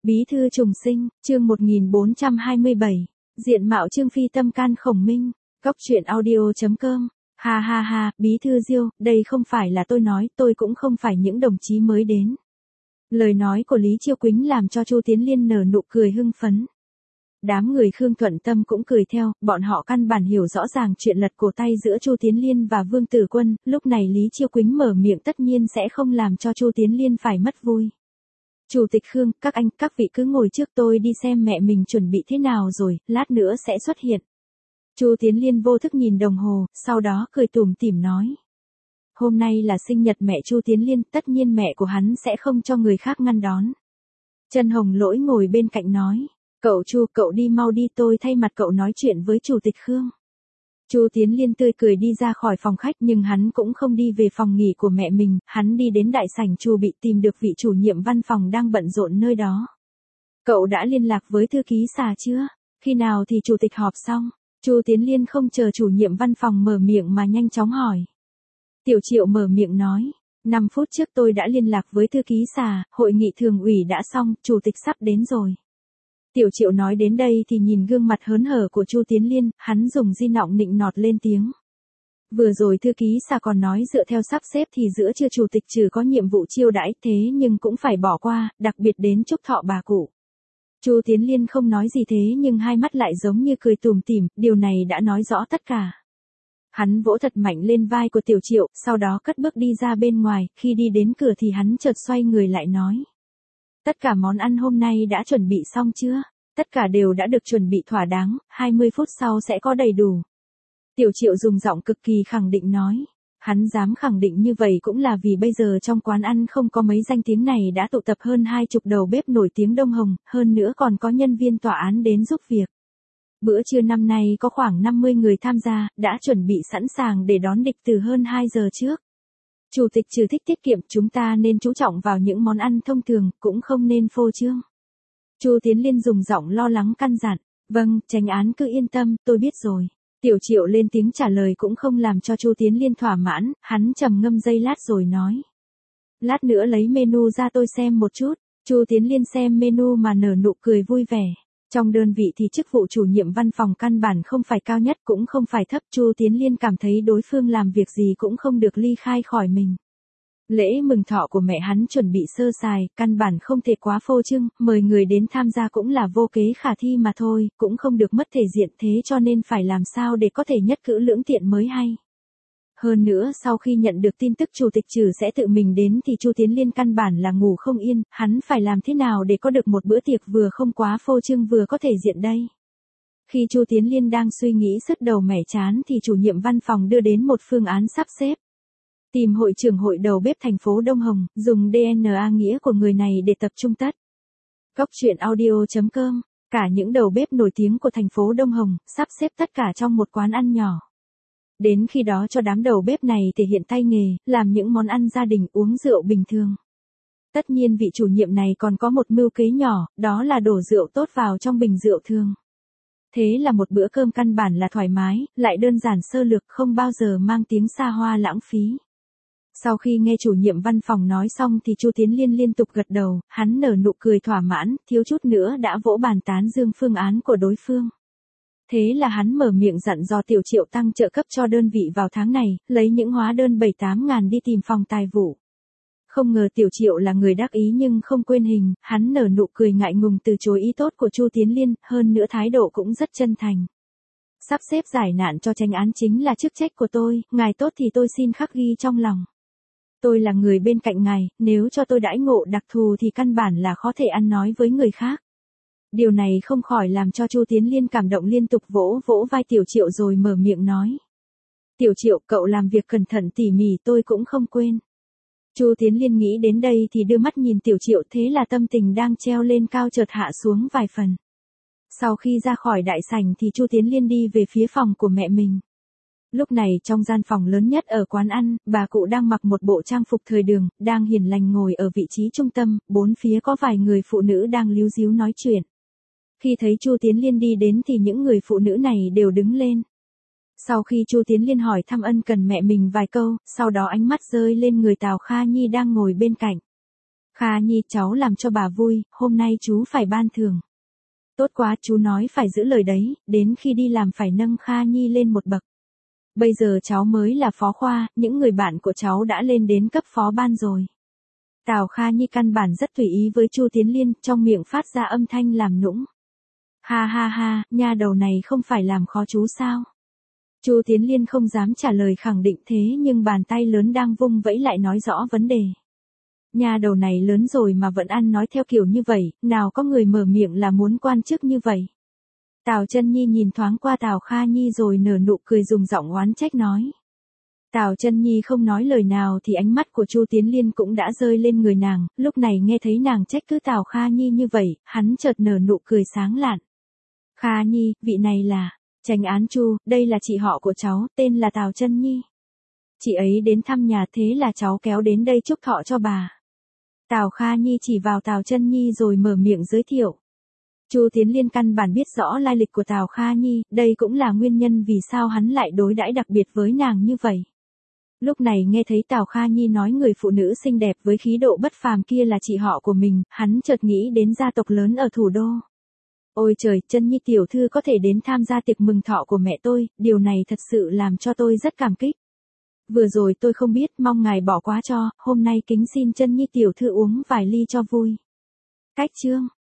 Bí thư trùng sinh, chương 1427, diện mạo Trương Phi tâm can khổng minh, góc truyện audio.com, ha ha ha, Bí thư Diêu, đây không phải là tôi nói, tôi cũng không phải những đồng chí mới đến. Lời nói của Lý Chiêu Quýnh làm cho Chu Tiến Liên nở nụ cười hưng phấn. Đám người Khương Thuận Tâm cũng cười theo, bọn họ căn bản hiểu rõ ràng chuyện lật cổ tay giữa Chu Tiến Liên và Vương Tử Quân, lúc này Lý Chiêu Quýnh mở miệng tất nhiên sẽ không làm cho Chu Tiến Liên phải mất vui. Chủ tịch Khương, các vị cứ ngồi trước, tôi đi xem mẹ mình chuẩn bị thế nào rồi, lát nữa sẽ xuất hiện. Chu Tiến Liên vô thức nhìn đồng hồ, sau đó cười tủm tỉm nói. Hôm nay là sinh nhật mẹ Chu Tiến Liên, tất nhiên mẹ của hắn sẽ không cho người khác ngăn đón. Trần Hồng Lỗi ngồi bên cạnh nói. Cậu Chu, cậu đi mau đi, tôi thay mặt cậu nói chuyện với Chủ tịch Khương. Chu Tiến Liên tươi cười đi ra khỏi phòng khách, nhưng hắn cũng không đi về phòng nghỉ của mẹ mình, hắn đi đến đại sảnh Chu bị tìm được vị chủ nhiệm văn phòng đang bận rộn nơi đó. Cậu đã liên lạc với thư ký Xà chưa? Khi nào thì chủ tịch họp xong? Chu Tiến Liên không chờ chủ nhiệm văn phòng mở miệng mà nhanh chóng hỏi. Tiểu Triệu mở miệng nói. 5 phút trước tôi đã liên lạc với thư ký Xà, hội nghị thường ủy đã xong, chủ tịch sắp đến rồi. Tiểu Triệu nói đến đây thì nhìn gương mặt hớn hở của Chu Tiến Liên, hắn dùng di nọng nịnh nọt lên tiếng. Vừa rồi thư ký Xà còn nói dựa theo sắp xếp thì giữa trưa chủ tịch trừ có nhiệm vụ chiêu đãi, thế nhưng cũng phải bỏ qua, đặc biệt đến chúc thọ bà cụ. Chu Tiến Liên không nói gì thế nhưng hai mắt lại giống như cười tủm tỉm, điều này đã nói rõ tất cả. Hắn vỗ thật mạnh lên vai của Tiểu Triệu, sau đó cất bước đi ra bên ngoài, khi đi đến cửa thì hắn chợt xoay người lại nói. Tất cả món ăn hôm nay đã chuẩn bị xong chưa? Tất cả đều đã được chuẩn bị thỏa đáng, 20 phút sau sẽ có đầy đủ. Tiểu Triệu dùng giọng cực kỳ khẳng định nói. Hắn dám khẳng định như vậy cũng là vì bây giờ trong quán ăn không có mấy danh tiếng này đã tụ tập hơn 20 đầu bếp nổi tiếng Đông Hồng, hơn nữa còn có nhân viên tòa án đến giúp việc. Bữa trưa năm nay có khoảng 50 người tham gia, đã chuẩn bị sẵn sàng để đón địch từ hơn 2 giờ trước. Chủ tịch trừ thích tiết kiệm, chúng ta nên chú trọng vào những món ăn thông thường, cũng không nên phô trương. Chu Tiến Liên dùng giọng lo lắng căn dặn. Vâng, chánh án cứ yên tâm, tôi biết rồi. Tiểu Triệu lên tiếng trả lời cũng không làm cho Chu Tiến Liên thỏa mãn, hắn trầm ngâm giây lát rồi nói. Lát nữa lấy menu ra tôi xem một chút. Chu Tiến Liên xem menu mà nở nụ cười vui vẻ. Trong đơn vị thì chức vụ chủ nhiệm văn phòng căn bản không phải cao nhất cũng không phải thấp, Chu Tiến Liên cảm thấy đối phương làm việc gì cũng không được ly khai khỏi mình. Lễ mừng thọ của mẹ hắn chuẩn bị sơ sài, căn bản không thể quá phô trương, mời người đến tham gia cũng là vô kế khả thi mà thôi, cũng không được mất thể diện, thế cho nên phải làm sao để có thể nhất cử lưỡng tiện mới hay. Hơn nữa sau khi nhận được tin tức chủ tịch trừ sẽ tự mình đến thì Chu Tiến Liên căn bản là ngủ không yên, hắn phải làm thế nào để có được một bữa tiệc vừa không quá phô trương vừa có thể diện đây. Khi Chu Tiến Liên đang suy nghĩ sứt đầu mẻ chán thì chủ nhiệm văn phòng đưa đến một phương án sắp xếp. Tìm hội trưởng hội đầu bếp thành phố Đông Hồng, dùng DNA nghĩa của người này để tập trung tất. Góc truyện audio.com, cả những đầu bếp nổi tiếng của thành phố Đông Hồng, sắp xếp tất cả trong một quán ăn nhỏ. Đến khi đó cho đám đầu bếp này thể hiện tay nghề, làm những món ăn gia đình, uống rượu bình thường. Tất nhiên vị chủ nhiệm này còn có một mưu kế nhỏ, đó là đổ rượu tốt vào trong bình rượu thường. Thế là một bữa cơm căn bản là thoải mái, lại đơn giản sơ lược, không bao giờ mang tiếng xa hoa lãng phí. Sau khi nghe chủ nhiệm văn phòng nói xong thì Chu Tiến Liên liên tục gật đầu, hắn nở nụ cười thỏa mãn, thiếu chút nữa đã vỗ bàn tán dương phương án của đối phương. Thế là hắn mở miệng dặn dò Tiểu Triệu tăng trợ cấp cho đơn vị vào tháng này, lấy những hóa đơn 7-8 ngàn đi tìm phòng tài vụ. Không ngờ Tiểu Triệu là người đắc ý nhưng không quên hình, hắn nở nụ cười ngại ngùng từ chối ý tốt của Chu Tiến Liên, hơn nữa thái độ cũng rất chân thành. Sắp xếp giải nạn cho chánh án chính là chức trách của tôi, ngài tốt thì tôi xin khắc ghi trong lòng. Tôi là người bên cạnh ngài, nếu cho tôi đãi ngộ đặc thù thì căn bản là khó thể ăn nói với người khác. Điều này không khỏi làm cho Chu Tiến Liên cảm động, liên tục vỗ vỗ vai Tiểu Triệu rồi mở miệng nói. Tiểu Triệu, cậu làm việc cẩn thận tỉ mỉ tôi cũng không quên. Chu Tiến Liên nghĩ đến đây thì đưa mắt nhìn Tiểu Triệu, thế là tâm tình đang treo lên cao chợt hạ xuống vài phần. Sau khi ra khỏi đại sảnh thì Chu Tiến Liên đi về phía phòng của mẹ mình. Lúc này trong gian phòng lớn nhất ở quán ăn, bà cụ đang mặc một bộ trang phục thời đường, đang hiền lành ngồi ở vị trí trung tâm, bốn phía có vài người phụ nữ đang líu ríu nói chuyện. Khi thấy Chu Tiến Liên đi đến thì những người phụ nữ này đều đứng lên. Sau khi Chu Tiến Liên hỏi thăm ân cần mẹ mình vài câu, sau đó ánh mắt rơi lên người Tào Kha Nhi đang ngồi bên cạnh. Kha Nhi, cháu làm cho bà vui, hôm nay chú phải ban thưởng. Tốt quá, chú nói phải giữ lời đấy, đến khi đi làm phải nâng Kha Nhi lên một bậc. Bây giờ cháu mới là phó khoa, những người bạn của cháu đã lên đến cấp phó ban rồi. Tào Kha Nhi căn bản rất tùy ý với Chu Tiến Liên, trong miệng phát ra âm thanh làm nũng. Ha ha ha, nha đầu này không phải làm khó chú sao? Chu Tiến Liên không dám trả lời khẳng định thế nhưng bàn tay lớn đang vung vẫy lại nói rõ vấn đề. Nha đầu này lớn rồi mà vẫn ăn nói theo kiểu như vậy, nào có người mở miệng là muốn quan chức như vậy. Tào Chân Nhi nhìn thoáng qua Tào Kha Nhi rồi nở nụ cười dùng giọng oán trách nói. Tào Chân Nhi không nói lời nào thì ánh mắt của Chu Tiến Liên cũng đã rơi lên người nàng, lúc này nghe thấy nàng trách cứ Tào Kha Nhi như vậy, hắn chợt nở nụ cười sáng lạn. Kha Nhi, vị này là Chánh án Chu, đây là chị họ của cháu, tên là Tào Chân Nhi. Chị ấy đến thăm nhà thế là cháu kéo đến đây chúc thọ cho bà. Tào Kha Nhi chỉ vào Tào Chân Nhi rồi mở miệng giới thiệu. Chu Tiến Liên căn bản biết rõ lai lịch của Tào Kha Nhi, đây cũng là nguyên nhân vì sao hắn lại đối đãi đặc biệt với nàng như vậy. Lúc này nghe thấy Tào Kha Nhi nói người phụ nữ xinh đẹp với khí độ bất phàm kia là chị họ của mình, hắn chợt nghĩ đến gia tộc lớn ở thủ đô. Ôi trời, Chân Nhi tiểu thư có thể đến tham gia tiệc mừng thọ của mẹ tôi, điều này thật sự làm cho tôi rất cảm kích. Vừa rồi tôi không biết, mong ngài bỏ qua cho, hôm nay kính xin Chân Nhi tiểu thư uống vài ly cho vui. Cách chương